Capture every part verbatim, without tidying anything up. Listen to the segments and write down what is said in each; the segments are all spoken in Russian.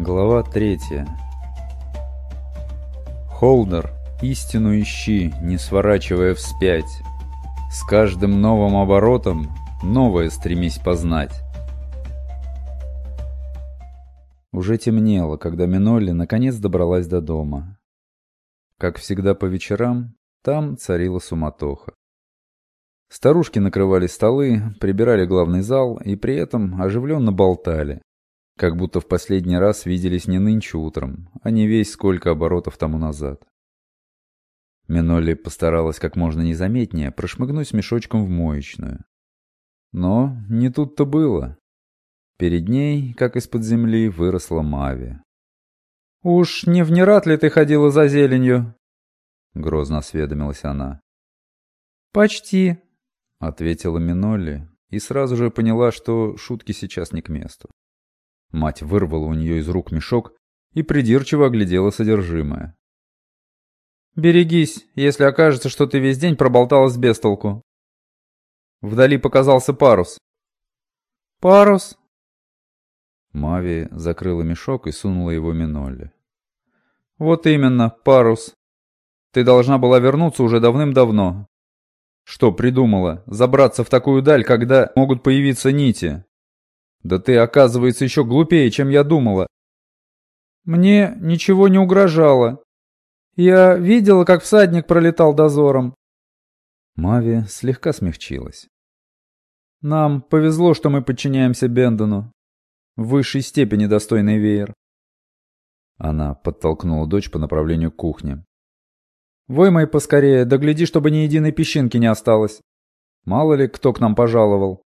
Глава третья. Холдер, истину ищи, не сворачивая вспять. С каждым новым оборотом новое стремись познать. Уже темнело, когда Минолли наконец добралась до дома. Как всегда по вечерам, там царила суматоха. Старушки накрывали столы, прибирали главный зал и при этом оживленно болтали. Как будто в последний раз виделись не нынче утром, а не весь сколько оборотов тому назад. Минолли постаралась как можно незаметнее прошмыгнуть мешочком в моечную. Но не тут-то было. Перед ней, как из-под земли, выросла Мави. «Уж не в Нерат ли ты ходила за зеленью?» — грозно осведомилась она. «Почти», — ответила Минолли и сразу же поняла, что шутки сейчас не к месту. Мать вырвала у нее из рук мешок и придирчиво оглядела содержимое. «Берегись, если окажется, что ты весь день проболталась без толку». Вдали показался парус. «Парус?» Мави закрыла мешок и сунула его Минолли. «Вот именно, парус. Ты должна была вернуться уже давным-давно. Что придумала? Забраться в такую даль, когда могут появиться нити? Да ты, оказывается, еще глупее, чем я думала». «Мне ничего не угрожало. Я видела, как всадник пролетал дозором». Мави слегка смягчилась. «Нам повезло, что мы подчиняемся Бендону. В высшей степени достойный веер». Она подтолкнула дочь по направлению к кухне. «Вымой поскорее, да гляди, чтобы ни единой песчинки не осталось. Мало ли, кто к нам пожаловал».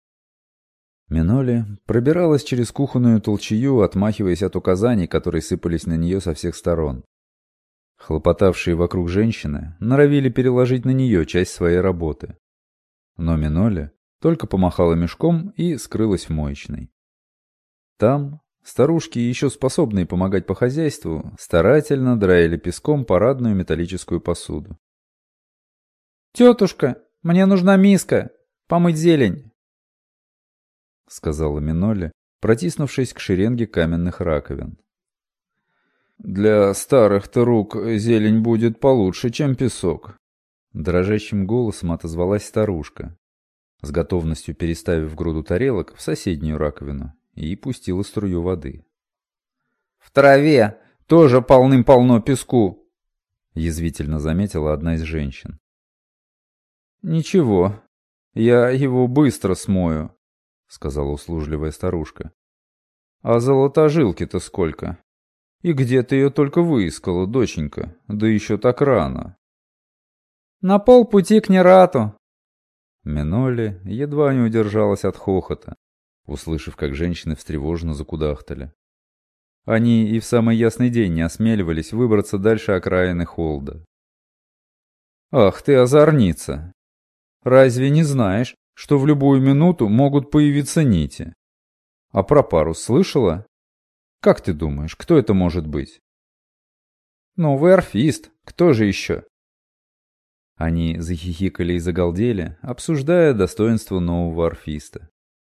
Минолли пробиралась через кухонную толчею, отмахиваясь от указаний, которые сыпались на нее со всех сторон. Хлопотавшие вокруг женщины норовили переложить на нее часть своей работы. Но Минолли только помахала мешком и скрылась в моечной. Там старушки, еще способные помогать по хозяйству, старательно драили песком парадную металлическую посуду. «Тетушка, мне нужна миска, помыть зелень», — сказала Минолли, протиснувшись к шеренге каменных раковин. «Для старых-то рук зелень будет получше, чем песок», — дрожащим голосом отозвалась старушка, с готовностью переставив груду тарелок в соседнюю раковину, и пустила струю воды. «В траве тоже полным-полно песку», — язвительно заметила одна из женщин. «Ничего, я его быстро смою», — сказала услужливая старушка. «А золотожилки-то сколько? И где ты ее только выискала, доченька? Да еще так рано». «На полпути к Нерату». Минолли едва не удержалась от хохота, услышав, как женщины встревоженно закудахтали. Они и в самый ясный день не осмеливались выбраться дальше окраины Холда. «Ах ты, озорница! Разве не знаешь, что в любую минуту могут появиться нити? А про парус слышала? Как ты думаешь, кто это может быть?» «Новый орфист, кто же еще?» Они захихикали и загалдели, обсуждая достоинство нового орфиста.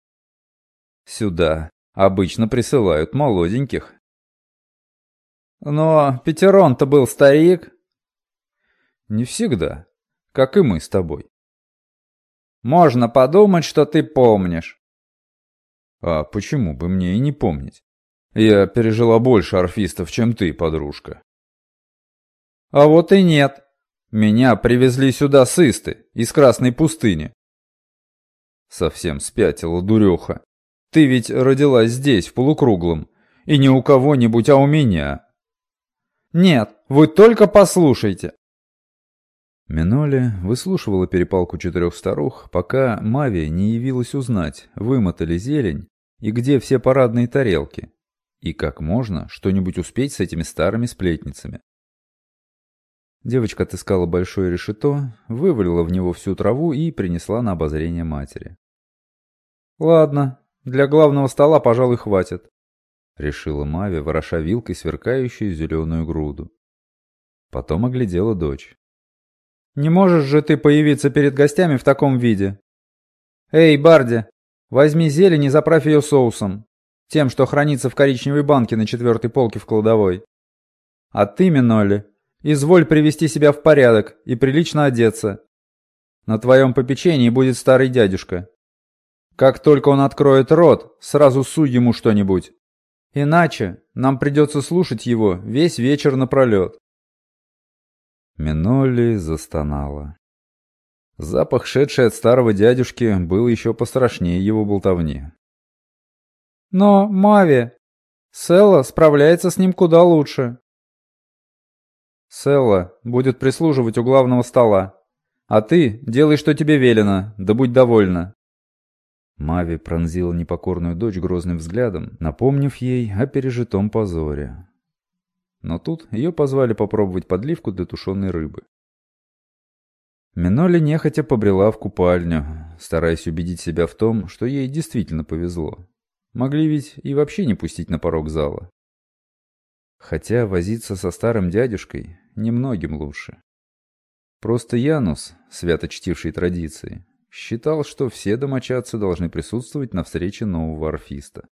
«Сюда обычно присылают молоденьких». «Но Петерон-то был старик». «Не всегда, как и мы с тобой». «Можно подумать, что ты помнишь». «А почему бы мне и не помнить? Я пережила больше орфистов, чем ты, подружка». «А вот и нет. Меня привезли сюда сысты, из Красной пустыни». «Совсем спятила, дуреха. Ты ведь родилась здесь, в полукруглом, и не у кого-нибудь, а у меня». «Нет, вы только послушайте». Минолли выслушивала перепалку четырех старух, пока Мави не явилась узнать, вымотали зелень и где все парадные тарелки, и как можно что-нибудь успеть с этими старыми сплетницами. Девочка отыскала большое решето, вывалила в него всю траву и принесла на обозрение матери. «Ладно, для главного стола, пожалуй, хватит», — решила Мави, вороша вилкой сверкающую зеленую груду. Потом оглядела дочь. «Не можешь же ты появиться перед гостями в таком виде? Эй, Барди, возьми зелень и заправь ее соусом. Тем, что хранится в коричневой банке на четвертой полке в кладовой. А ты, Минолли, изволь привести себя в порядок и прилично одеться. На твоем попечении будет старый дядюшка. Как только он откроет рот, сразу суй ему что-нибудь. Иначе нам придется слушать его весь вечер напролет. Минолли застонала. Запах, шедший от старого дядюшки, был еще пострашнее его болтовни. Но, Мави, Селла справляется с ним куда лучше. Селла будет прислуживать у главного стола. А ты делай, что тебе велено, да будь довольна. Мави пронзила непокорную дочь грозным взглядом, напомнив ей о пережитом позоре. Но тут ее позвали попробовать подливку для тушеной рыбы. Минолли нехотя побрела в купальню, стараясь убедить себя в том, что ей действительно повезло. Могли ведь и вообще не пустить на порог зала. Хотя возиться со старым дядюшкой немногим лучше. Просто Янус, свято чтивший традиции, считал, что все домочадцы должны присутствовать на встрече нового орфиста.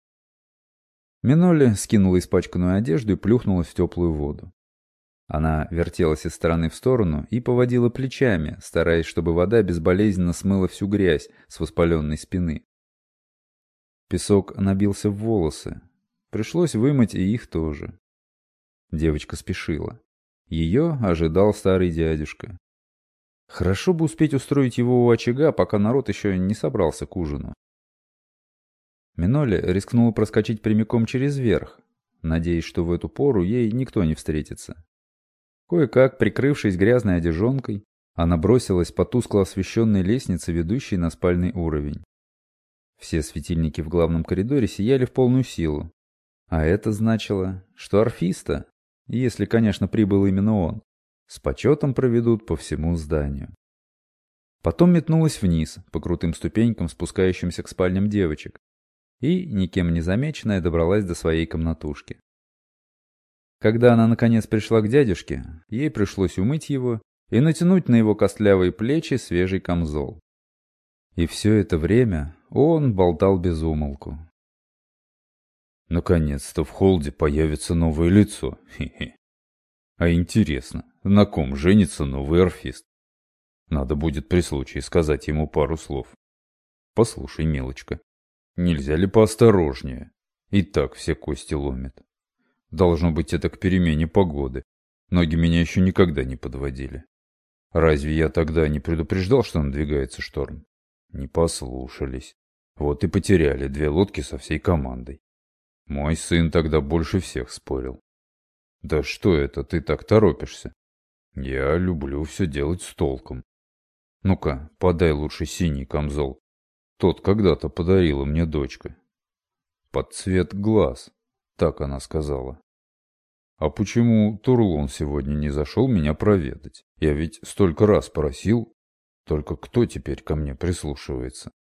Минолли скинула испачканную одежду и плюхнулась в теплую воду. Она вертелась из стороны в сторону и поводила плечами, стараясь, чтобы вода безболезненно смыла всю грязь с воспаленной спины. Песок набился в волосы. Пришлось вымыть и их тоже. Девочка спешила. Ее ожидал старый дядюшка. Хорошо бы успеть устроить его у очага, пока народ еще не собрался к ужину. Минолли рискнула проскочить прямиком через верх, надеясь, что в эту пору ей никто не встретится. Кое-как, прикрывшись грязной одежонкой, она бросилась по тускло освещенной лестнице, ведущей на спальный уровень. Все светильники в главном коридоре сияли в полную силу. А это значило, что орфиста, если, конечно, прибыл именно он, с почетом проведут по всему зданию. Потом метнулась вниз, по крутым ступенькам, спускающимся к спальням девочек, и, никем не замеченная, добралась до своей комнатушки. Когда она наконец пришла к дядюшке, ей пришлось умыть его и натянуть на его костлявые плечи свежий камзол. И все это время он болтал без умолку. Наконец-то в холде появится новое лицо. Хе-хе. А интересно, на ком женится новый орфист? Надо будет при случае сказать ему пару слов. Послушай, милочка, нельзя ли поосторожнее? И так все кости ломят. Должно быть, это к перемене погоды. Ноги меня еще никогда не подводили. Разве я тогда не предупреждал, что надвигается шторм? Не послушались. Вот и потеряли две лодки со всей командой. Мой сын тогда больше всех спорил. Да что это, ты так торопишься? Я люблю все делать с толком. Ну-ка, подай лучше синий камзол. Тот когда-то подарила мне дочка. Под цвет глаз, так она сказала. А почему Турлон сегодня не зашел меня проведать? Я ведь столько раз просил. Только кто теперь ко мне прислушивается?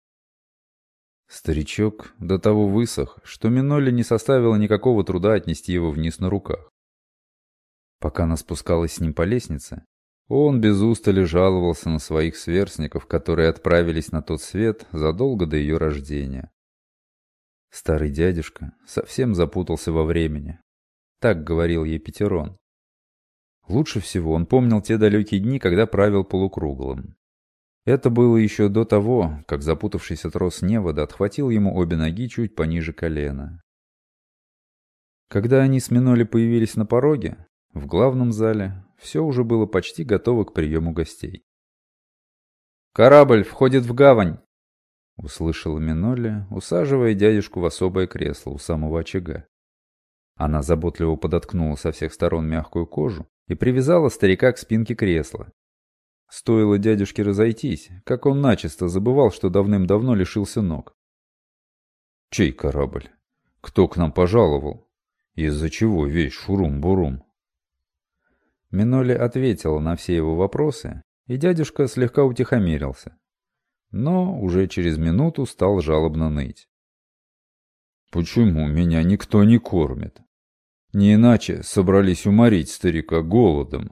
Старичок до того высох, что Минолли не составило никакого труда отнести его вниз на руках. Пока она спускалась с ним по лестнице, он без устали жаловался на своих сверстников, которые отправились на тот свет задолго до ее рождения. Старый дядюшка совсем запутался во времени. Так говорил ей Петерон. Лучше всего он помнил те далекие дни, когда правил полукруглым. Это было еще до того, как запутавшийся трос невода отхватил ему обе ноги чуть пониже колена. Когда они с Минолли появились на пороге, в главном зале все уже было почти готово к приему гостей. «Корабль входит в гавань!» — услышала Минолли, усаживая дядюшку в особое кресло у самого очага. Она заботливо подоткнула со всех сторон мягкую кожу и привязала старика к спинке кресла. Стоило дядюшке разойтись, как он начисто забывал, что давным-давно лишился ног. «Чей корабль? Кто к нам пожаловал? Из-за чего весь шурум-бурум?» Минолли ответила на все его вопросы, и дядюшка слегка утихомирился. Но уже через минуту стал жалобно ныть. «Почему меня никто не кормит? Не иначе собрались уморить старика голодом».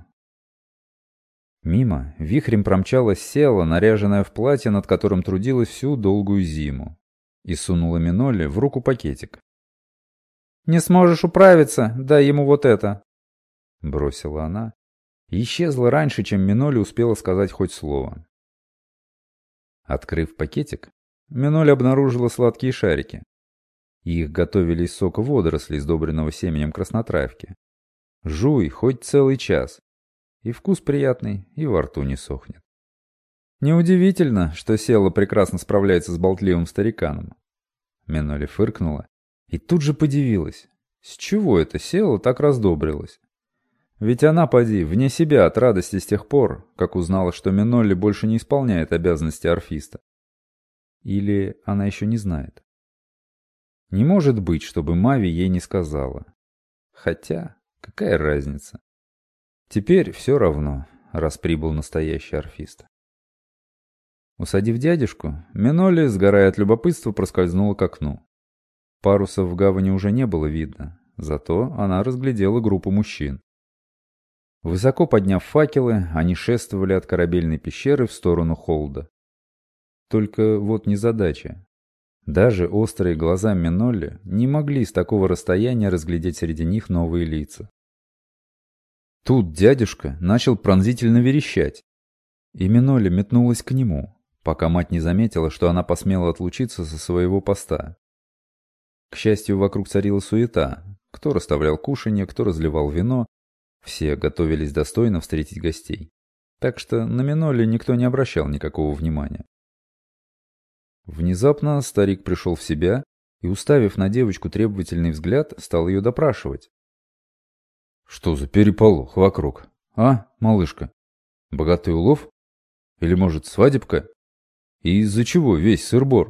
Мимо вихрем промчалась Села, наряженная в платье, над которым трудилась всю долгую зиму. и сунула Миноле в руку пакетик. «Не сможешь управиться, дай ему вот это!» Бросила она и исчезла раньше, чем Миноле успела сказать хоть слово. Открыв пакетик, Миноле обнаружила сладкие шарики. Их готовили из сока водорослей, сдобренного семенем краснотравки. Жуй хоть целый час. И вкус приятный, и во рту не сохнет. Неудивительно, что Села прекрасно справляется с болтливым стариканом. Миноле фыркнула и тут же подивилась, с чего это Села так раздобрилась. Ведь она, поди, вне себя от радости с тех пор, как узнала, что Миноле больше не исполняет обязанности орфиста. Или она еще не знает. Не может быть, чтобы Мави ей не сказала. Хотя, какая разница? Теперь все равно, раз прибыл настоящий орфист. Усадив дядюшку, Миноле, сгорая от любопытства, проскользнула к окну. Парусов в гавани уже не было видно, зато она разглядела группу мужчин. Высоко подняв факелы, они шествовали от корабельной пещеры в сторону холда. Только вот незадача. Даже острые глаза Миноле не могли с такого расстояния разглядеть среди них новые лица. Тут дядюшка начал пронзительно верещать, и Миноле метнулась к нему, пока мать не заметила, что она посмела отлучиться со своего поста. К счастью, вокруг царила суета. Кто расставлял кушанье, кто разливал вино. Все готовились достойно встретить гостей. Так что на Миноле никто не обращал никакого внимания. Внезапно старик пришел в себя и, уставив на девочку требовательный взгляд, стал ее допрашивать. «Что за переполох вокруг? А, малышка? Богатый улов? Или, может, свадебка? И из-за чего весь сыр-бор?»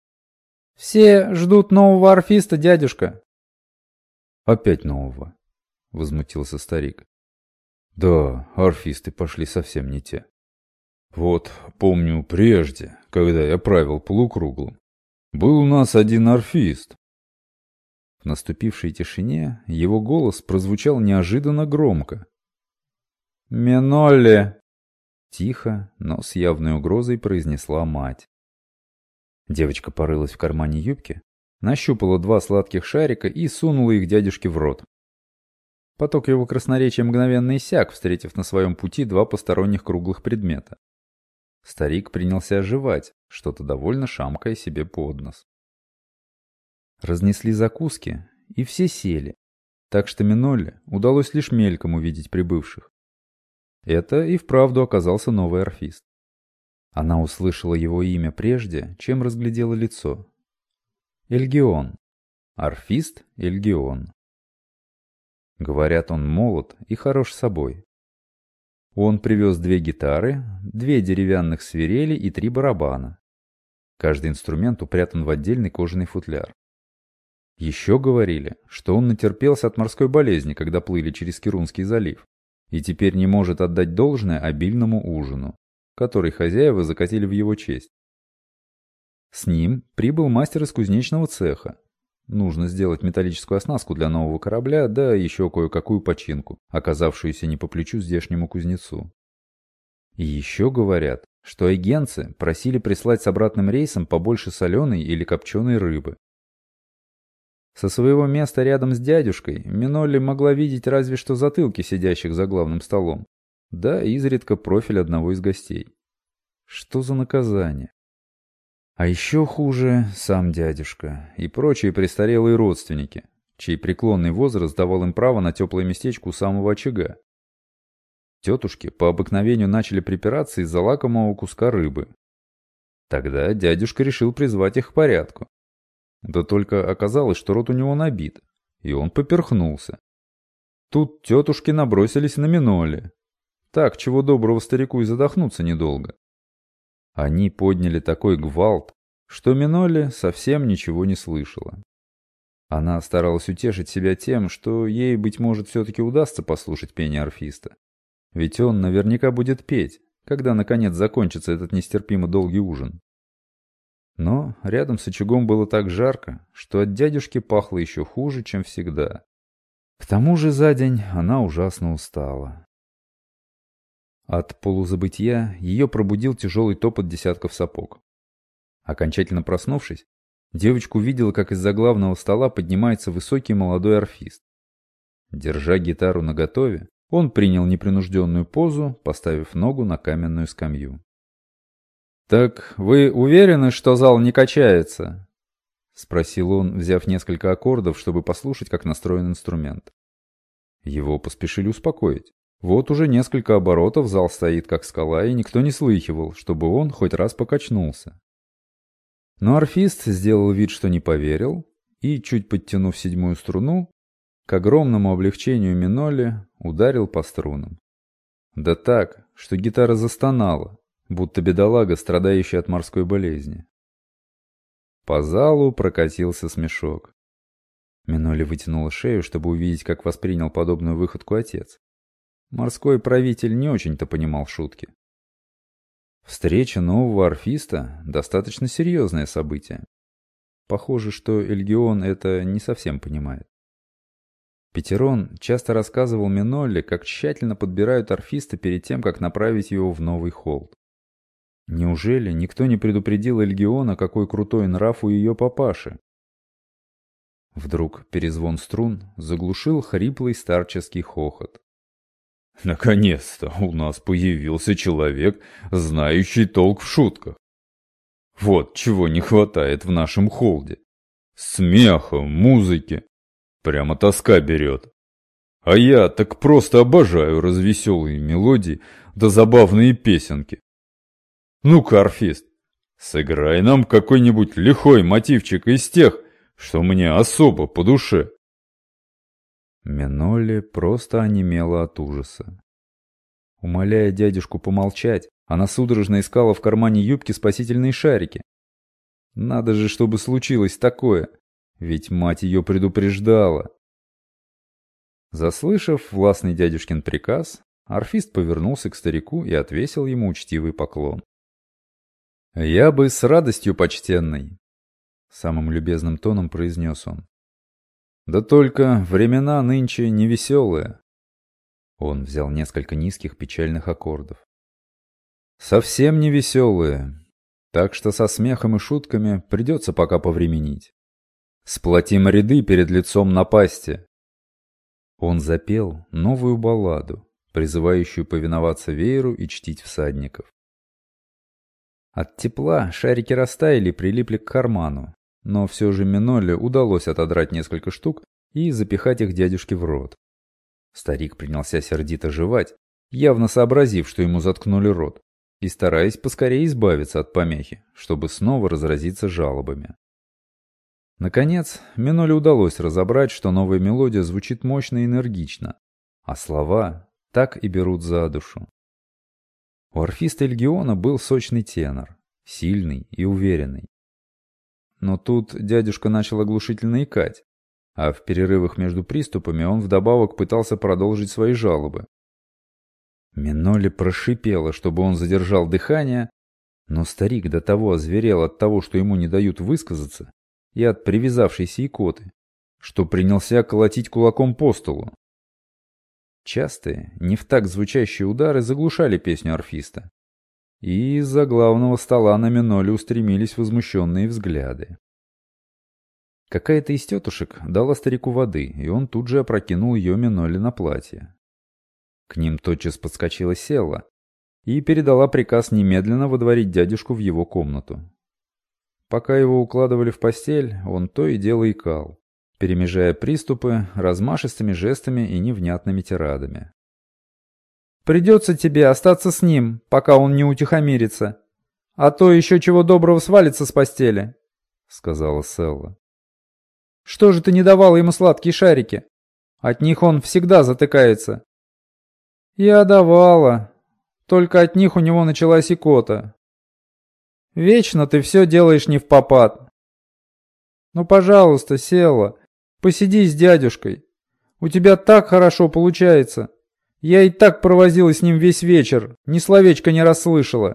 «Все ждут нового орфиста, дядюшка». «Опять нового?» — возмутился старик. «Да, орфисты пошли совсем не те. Вот, помню, прежде, когда я правил полукруглым, был у нас один орфист». В наступившей тишине его голос прозвучал неожиданно громко. «Миноле!» — тихо, но с явной угрозой произнесла мать. Девочка порылась в кармане юбки, нащупала два сладких шарика и сунула их дядюшке в рот. Поток его красноречия мгновенно иссяк, встретив на своем пути два посторонних круглых предмета. Старик принялся оживать, что-то довольно шамкая себе под нос. Разнесли закуски, и все сели, так что Миноле удалось лишь мельком увидеть прибывших. Это и вправду оказался новый орфист. Она услышала его имя прежде, чем разглядела лицо. Эльгион. Орфист Эльгион. Говорят, он молод и хорош собой. Он привез две гитары, две деревянных свирели и три барабана. Каждый инструмент упрятан в отдельный кожаный футляр. Еще говорили, что он натерпелся от морской болезни, когда плыли через Кирунский залив, и теперь не может отдать должное обильному ужину, который хозяева закатили в его честь. С ним прибыл мастер из кузнечного цеха. Нужно сделать металлическую оснастку для нового корабля, да еще кое-какую починку, оказавшуюся не по плечу здешнему кузнецу. И еще говорят, что айгенцы просили прислать с обратным рейсом побольше соленой или копченой рыбы. Со своего места рядом с дядюшкой Миноле могла видеть разве что затылки сидящих за главным столом, да изредка профиль одного из гостей. Что за наказание? А еще хуже сам дядюшка и прочие престарелые родственники, чей преклонный возраст давал им право на теплое местечко у самого очага. Тетушки по обыкновению начали припираться из-за лакомого куска рыбы. Тогда дядюшка решил призвать их к порядку. Да только оказалось, что рот у него набит, и он поперхнулся. Тут тетушки набросились на Миноле. Так, чего доброго старику и задохнуться недолго. Они подняли такой гвалт, что Миноле совсем ничего не слышала. Она старалась утешить себя тем, что ей, быть может, все-таки удастся послушать пение орфиста. Ведь он наверняка будет петь, когда наконец закончится этот нестерпимо долгий ужин. Но рядом с очагом было так жарко, что от дядюшки пахло еще хуже, чем всегда. К тому же за день она ужасно устала. От полузабытия ее пробудил тяжелый топот десятков сапог. Окончательно проснувшись, Девочка увидела, как из-за главного стола поднимается высокий молодой арфист. Держа гитару наготове, он принял непринужденную позу, поставив ногу на каменную скамью. «Так вы уверены, что зал не качается?» — спросил он, взяв несколько аккордов, чтобы послушать, как настроен инструмент. Его поспешили успокоить. Вот уже несколько оборотов зал стоит как скала, и никто не слыхивал, чтобы он хоть раз покачнулся. Но арфист сделал вид, что не поверил, и, чуть подтянув седьмую струну, к огромному облегчению Минолли ударил по струнам. Да так, что гитара застонала, будто бедолага, страдающая от морской болезни. По залу прокатился смешок. Минолли вытянула шею, чтобы увидеть, как воспринял подобную выходку отец. Морской правитель не очень-то понимал шутки. Встреча нового арфиста – достаточно серьезное событие. Похоже, что Эльгион это не совсем понимает. Петерон часто рассказывал Минолли, как тщательно подбирают арфиста перед тем, как направить его в новый холд. Неужели никто не предупредил Эльгиона, какой крутой нрав у ее папаши? Вдруг перезвон струн заглушил хриплый старческий хохот. «Наконец-то у нас появился человек, знающий толк в шутках. Вот чего не хватает в нашем холде. Смеха, музыки. Прямо тоска берет. А я так просто обожаю развеселые мелодии да забавные песенки. Ну-ка, арфист, сыграй нам какой-нибудь лихой мотивчик из тех, что мне особо по душе». Минолли просто онемела от ужаса. Умоляя дядюшку помолчать, она судорожно искала в кармане юбки спасительные шарики. Надо же, чтобы случилось такое, ведь мать ее предупреждала. Заслышав властный дядюшкин приказ, арфист повернулся к старику и отвесил ему учтивый поклон. «Я бы с радостью, почтенный», — самым любезным тоном произнес он. «Да только времена нынче невеселые». Он взял несколько низких печальных аккордов. «Совсем невеселые, так что со смехом и шутками придется пока повременить. Сплотим ряды перед лицом напасти». Он запел новую балладу, призывающую повиноваться вееру и чтить всадников. От тепла шарики растаяли и прилипли к карману. Но все же Минолли удалось отодрать несколько штук и запихать их дядюшке в рот. Старик принялся сердито жевать, явно сообразив, что ему заткнули рот, и стараясь поскорее избавиться от помехи, чтобы снова разразиться жалобами. Наконец, Минолли удалось разобрать, что новая мелодия звучит мощно и энергично, а слова так и берут за душу. У арфиста Эльгиона был сочный тенор, сильный и уверенный. Но тут дядюшка начал оглушительно икать, а в перерывах между приступами он вдобавок пытался продолжить свои жалобы. Минолли прошипела, чтобы он задержал дыхание, но старик до того озверел от того, что ему не дают высказаться, и от привязавшейся икоты, что принялся колотить кулаком по столу. Частые, не в такт звучащие удары заглушали песню арфиста. И из-за главного стола на Минолли устремились возмущенные взгляды. Какая-то из тетушек дала старику воды, и он тут же опрокинул ее Минолли на платье. К ним тотчас подскочила Селла и передала приказ немедленно водворить дядюшку в его комнату. Пока его укладывали в постель, он то и дело икал, перемежая приступы размашистыми жестами и невнятными тирадами. «Придется тебе остаться с ним, пока он не утихомирится, а то еще чего доброго свалится с постели», — сказала Селла. «Что же ты не давала ему сладкие шарики? От них он всегда затыкается». «Я давала, только от них у него началась икота. Вечно ты все делаешь не впопад. Ну, пожалуйста, Селла, посиди с дядюшкой. У тебя так хорошо получается. Я и так провозила с ним весь вечер, ни словечка не расслышала.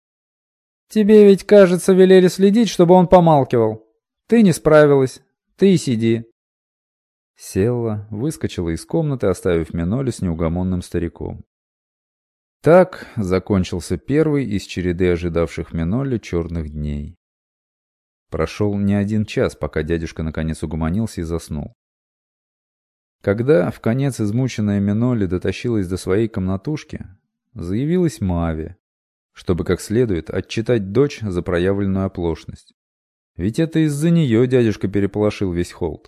Тебе ведь, кажется, велели следить, чтобы он помалкивал. Ты не справилась, ты и сиди». Селла выскочила из комнаты, оставив Минолли с неугомонным стариком. Так закончился первый из череды ожидавших Минолли черных дней. Прошел не один час, пока дядюшка наконец угомонился и заснул. Когда, вконец измученная Миноли дотащилась до своей комнатушки, заявилась Мави, чтобы как следует отчитать дочь за проявленную оплошность. Ведь это из-за нее дядюшка переполошил весь холд.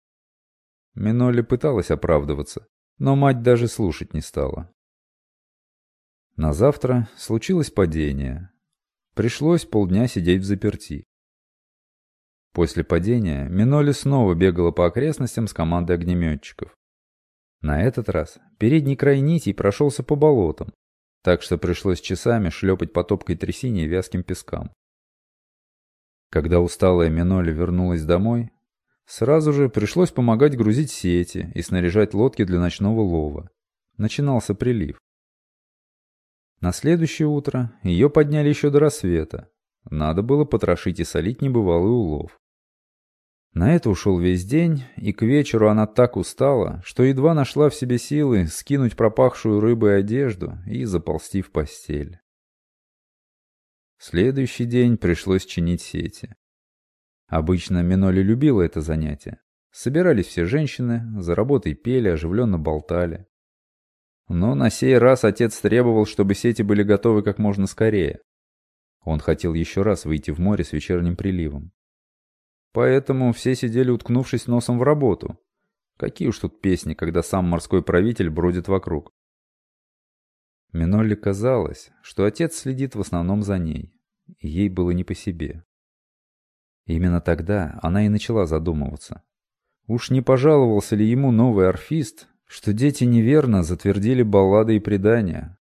Миноли пыталась оправдываться, но мать даже слушать не стала. На завтра случилось падение. Пришлось полдня сидеть взаперти. После падения Миноли снова бегала по окрестностям с командой огнеметчиков. На этот раз передний край нитей прошелся по болотам, так что пришлось часами шлепать по топкой трясине и вязким пескам. Когда усталая Миноли вернулась домой, сразу же пришлось помогать грузить сети и снаряжать лодки для ночного лова. Начинался прилив. На следующее утро ее подняли еще до рассвета. Надо было потрошить и солить небывалый улов. На это ушел весь день, и к вечеру она так устала, что едва нашла в себе силы скинуть пропахшую рыбой одежду и заползти в постель. Следующий день пришлось чинить сети. Обычно Миноли любила это занятие. Собирались все женщины, за работой пели, оживленно болтали. Но на сей раз отец требовал, чтобы сети были готовы как можно скорее. Он хотел еще раз выйти в море с вечерним приливом. Поэтому все сидели, уткнувшись носом в работу. Какие уж тут песни, когда сам морской правитель бродит вокруг. Минолли казалось, что отец следит в основном за ней, и ей было не по себе. Именно тогда она и начала задумываться. Уж не пожаловался ли ему новый орфист, что дети неверно затвердили баллады и предания?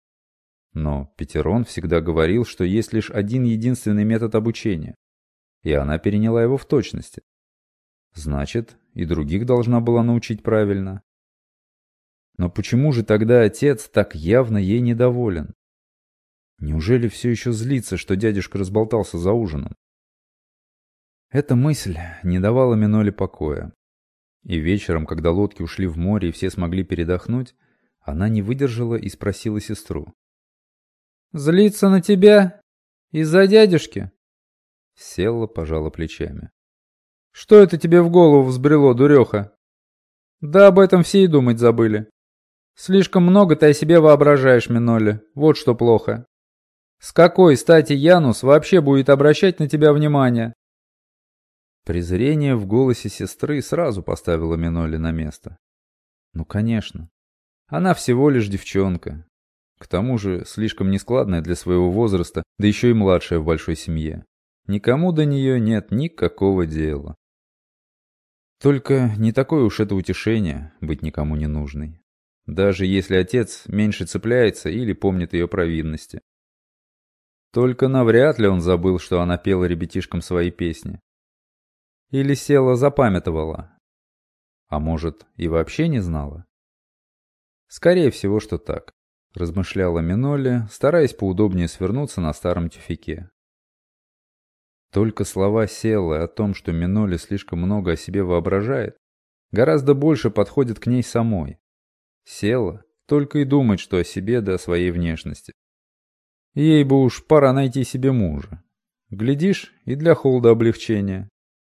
Но Петерон всегда говорил, что есть лишь один единственный метод обучения, и она переняла его в точности. Значит, и других должна была научить правильно. Но почему же тогда отец так явно ей недоволен? Неужели все еще злится, что дядюшка разболтался за ужином? Эта мысль не давала Миноли покоя. И вечером, когда лодки ушли в море и все смогли передохнуть, она не выдержала и спросила сестру. «Злится на тебя? Из-за дядюшки?» Селла пожала плечами. «Что это тебе в голову взбрело, дуреха? Да об этом все и думать забыли. Слишком много ты о себе воображаешь, Миноли, вот что плохо. С какой стати Янус вообще будет обращать на тебя внимание?» Презрение в голосе сестры сразу поставило Миноли на место. Ну, конечно. Она всего лишь девчонка. К тому же слишком нескладная для своего возраста, да еще и младшая в большой семье. Никому до нее нет никакого дела. Только не такое уж это утешение быть никому не нужной. Даже если отец меньше цепляется или помнит ее провинности. Только навряд ли он забыл, что она пела ребятишкам свои песни. Или Селла запамятовала. А может, и вообще не знала? Скорее всего, что так, размышляла Миноли, стараясь поудобнее свернуться на старом тюфяке. Только слова Селлы о том, что Миноли слишком много о себе воображает, гораздо больше подходят к ней самой. Селла только и думает, что о себе да о своей внешности. Ей бы уж пора найти себе мужа. Глядишь, и для Холда облегчения.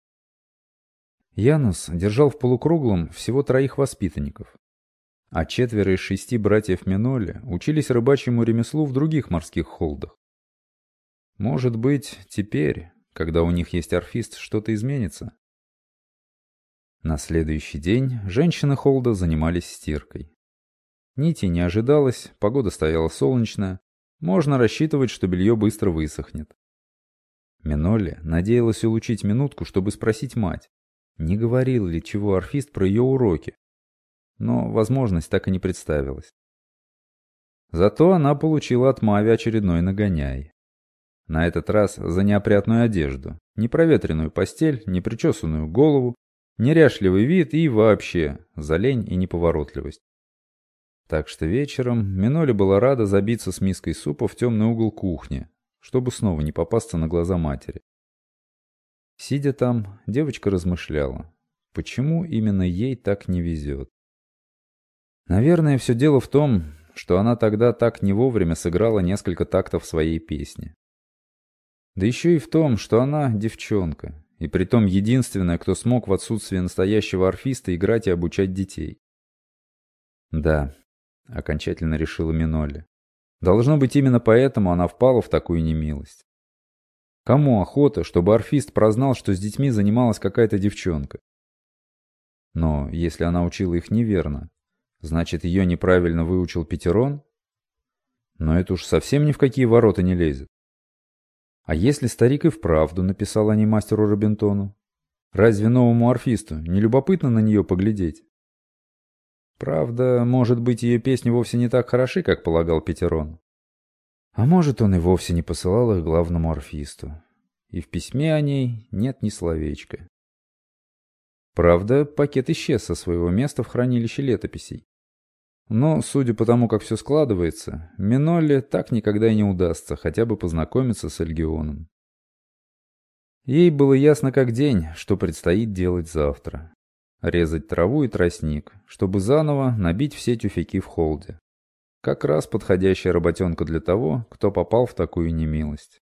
Янус держал в полукруглом всего троих воспитанников, а четверо из шести братьев Миноли учились рыбачьему ремеслу в других морских холдах. Может быть, теперь, когда у них есть орфист, что-то изменится? На следующий день женщины холда занимались стиркой. Нити не ожидалось, погода стояла солнечная, можно рассчитывать, что белье быстро высохнет. Миноли надеялась улучшить минутку, чтобы спросить мать, не говорил ли чего орфист про ее уроки, но возможность так и не представилась. Зато она получила от Мави очередной нагоняй. На этот раз за неопрятную одежду, непроветренную постель, непричесанную голову, неряшливый вид и вообще за лень и неповоротливость. Так что вечером Миноли была рада забиться с миской супа в темный угол кухни, чтобы снова не попасться на глаза матери. Сидя там, девочка размышляла, почему именно ей так не везет. Наверное, все дело в том, что она тогда так не вовремя сыграла несколько тактов своей песни. Да еще и в том, что она девчонка, и притом единственная, кто смог в отсутствие настоящего орфиста играть и обучать детей. Да, окончательно решила Минолли. Должно быть, именно поэтому она впала в такую немилость. Кому охота, чтобы орфист прознал, что с детьми занималась какая-то девчонка? Но если она учила их неверно, значит, ее неправильно выучил Петерон? Но это уж совсем ни в какие ворота не лезет. А если старик и вправду написал о ней мастеру Робинтону? Разве новому орфисту не любопытно на нее поглядеть? Правда, может быть, ее песни вовсе не так хороши, как полагал Петерон. А может, он и вовсе не посылал их главному орфисту. И в письме о ней нет ни словечка. Правда, пакет исчез со своего места в хранилище летописей. Но, судя по тому, как все складывается, Минолле так никогда и не удастся хотя бы познакомиться с Альгионом. Ей было ясно как день, что предстоит делать завтра. Резать траву и тростник, чтобы заново набить все тюфяки в холде. Как раз подходящая работенка для того, кто попал в такую немилость.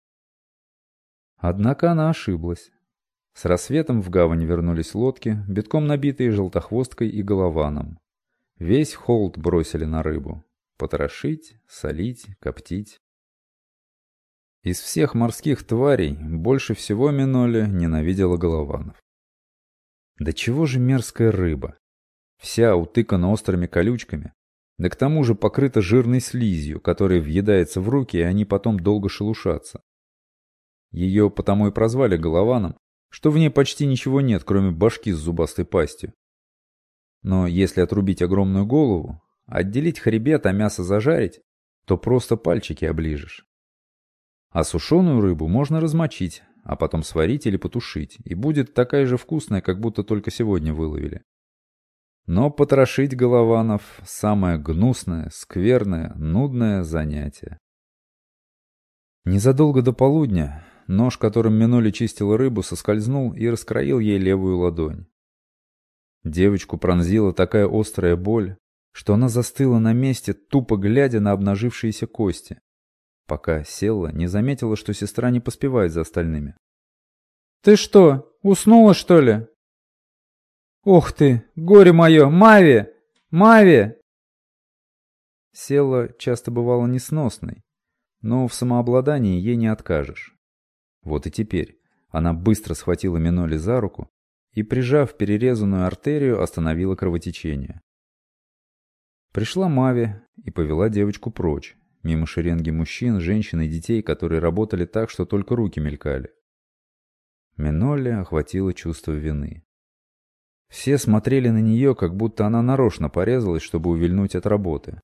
Однако она ошиблась. С рассветом в гавань вернулись лодки, битком набитые желтохвосткой и голованом. Весь холд бросили на рыбу. Потрошить, солить, коптить. Из всех морских тварей больше всего Минолле ненавидела голованов. Да чего же мерзкая рыба? Вся утыкана острыми колючками, да к тому же покрыта жирной слизью, которая въедается в руки, и они потом долго шелушатся. Ее потому и прозвали голованом, что в ней почти ничего нет, кроме башки с зубастой пастью. Но если отрубить огромную голову, отделить хребет, а мясо зажарить, то просто пальчики оближешь. А сушеную рыбу можно размочить, а потом сварить или потушить, и будет такая же вкусная, как будто только сегодня выловили. Но потрошить голованов – самое гнусное, скверное, нудное занятие. Незадолго до полудня нож, которым Минолле чистила рыбу, соскользнул и раскроил ей левую ладонь. Девочку пронзила такая острая боль, что она застыла на месте, тупо глядя на обнажившиеся кости, пока Селла не заметила, что сестра не поспевает за остальными. «Ты что, уснула, что ли?» «Ух ты, горе мое, Мави! Мави!» Селла часто бывала несносной, но в самообладании ей не откажешь. Вот и теперь она быстро схватила Минолле за руку и, прижав перерезанную артерию, остановила кровотечение. Пришла Мави и повела девочку прочь, мимо шеренги мужчин, женщин и детей, которые работали так, что только руки мелькали. Минолле охватило чувство вины. Все смотрели на нее, как будто она нарочно порезалась, чтобы увильнуть от работы.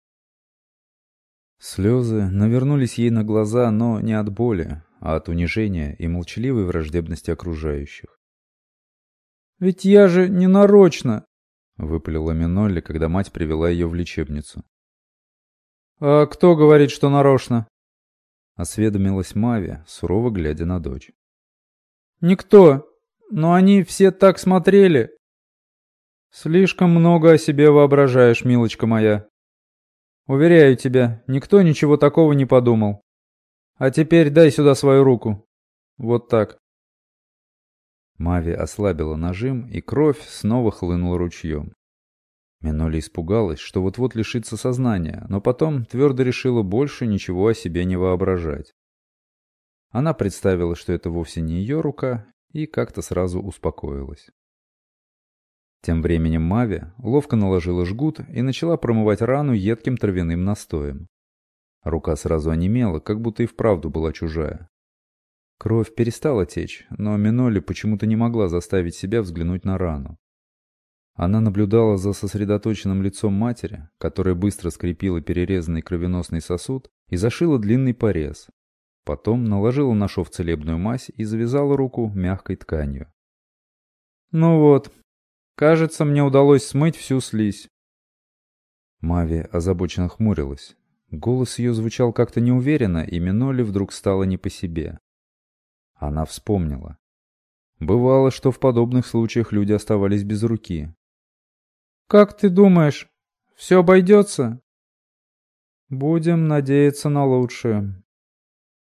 Слезы навернулись ей на глаза, но не от боли, а от унижения и молчаливой враждебности окружающих. «Ведь я же не нарочно!» — выпалила Минолле, когда мать привела ее в лечебницу. «А кто говорит, что нарочно?» — осведомилась Мави, сурово глядя на дочь. «Никто, но они все так смотрели!» «Слишком много о себе воображаешь, милочка моя. Уверяю тебя, никто ничего такого не подумал. А теперь дай сюда свою руку. Вот так». Мави ослабила нажим, и кровь снова хлынула ручьем. Минолле испугалась, что вот-вот лишится сознания, но потом твердо решила больше ничего о себе не воображать. Она представила, что это вовсе не ее рука, и как-то сразу успокоилась. Тем временем Мави ловко наложила жгут и начала промывать рану едким травяным настоем. Рука сразу онемела, как будто и вправду была чужая. Кровь перестала течь, но Минолле почему-то не могла заставить себя взглянуть на рану. Она наблюдала за сосредоточенным лицом матери, которая быстро скрепила перерезанный кровеносный сосуд и зашила длинный порез. Потом наложила на шов целебную мазь и завязала руку мягкой тканью. «Ну вот, кажется, мне удалось смыть всю слизь». Мави озабоченно хмурилась. Голос ее звучал как-то неуверенно, и Минолле вдруг стало не по себе. Она вспомнила. Бывало, что в подобных случаях люди оставались без руки. «Как ты думаешь, все обойдется?» «Будем надеяться на лучшее».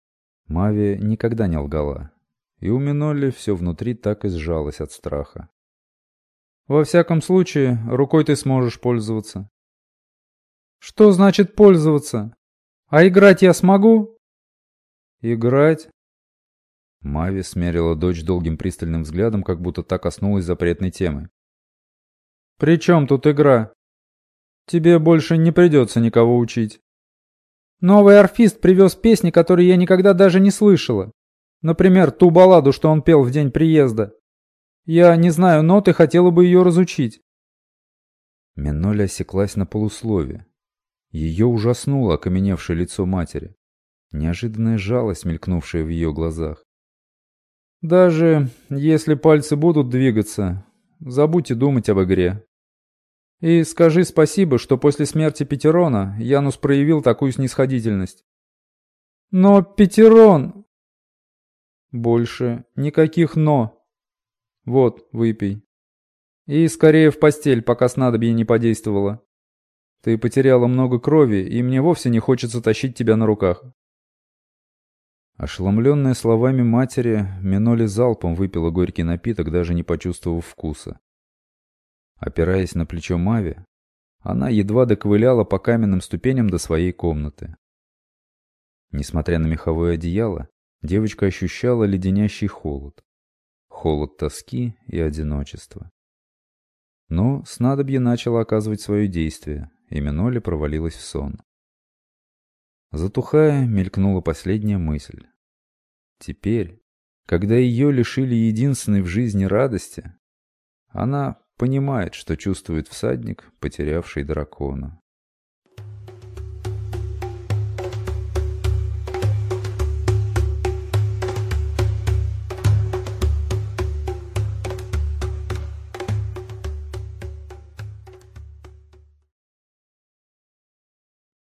Мави никогда не лгала, и у Минолли все внутри так и сжалось от страха. Во всяком случае, рукой ты сможешь пользоваться. Что значит пользоваться? А играть я смогу? Играть? Мави смерила дочь долгим пристальным взглядом, как будто та коснулась запретной темы. «При чем тут игра? Тебе больше не придется никого учить. Новый орфист привез песни, которые я никогда даже не слышала. Например, ту балладу, что он пел в день приезда. Я не знаю нот и хотела бы ее разучить». Минолли осеклась на полуслове. Ее ужаснуло окаменевшее лицо матери. Неожиданная жалость, мелькнувшая в ее глазах. «Даже если пальцы будут двигаться, забудьте думать об игре. И скажи спасибо, что после смерти Петерона Янус проявил такую снисходительность». «Но Петерон...» «Больше никаких «но». Вот, выпей. И скорее в постель, пока снадобье не подействовало. Ты потеряла много крови, и мне вовсе не хочется тащить тебя на руках». Ошеломленная словами матери, Минолли залпом выпила горький напиток, даже не почувствовав вкуса. Опираясь на плечо Мави, она едва доковыляла по каменным ступеням до своей комнаты. Несмотря на меховое одеяло, девочка ощущала леденящий холод. Холод тоски и одиночества. Но снадобье начало оказывать свое действие, и Минолли провалилась в сон. Затухая, мелькнула последняя мысль. Теперь, когда ее лишили единственной в жизни радости, она понимает, что чувствует всадник, потерявший дракона.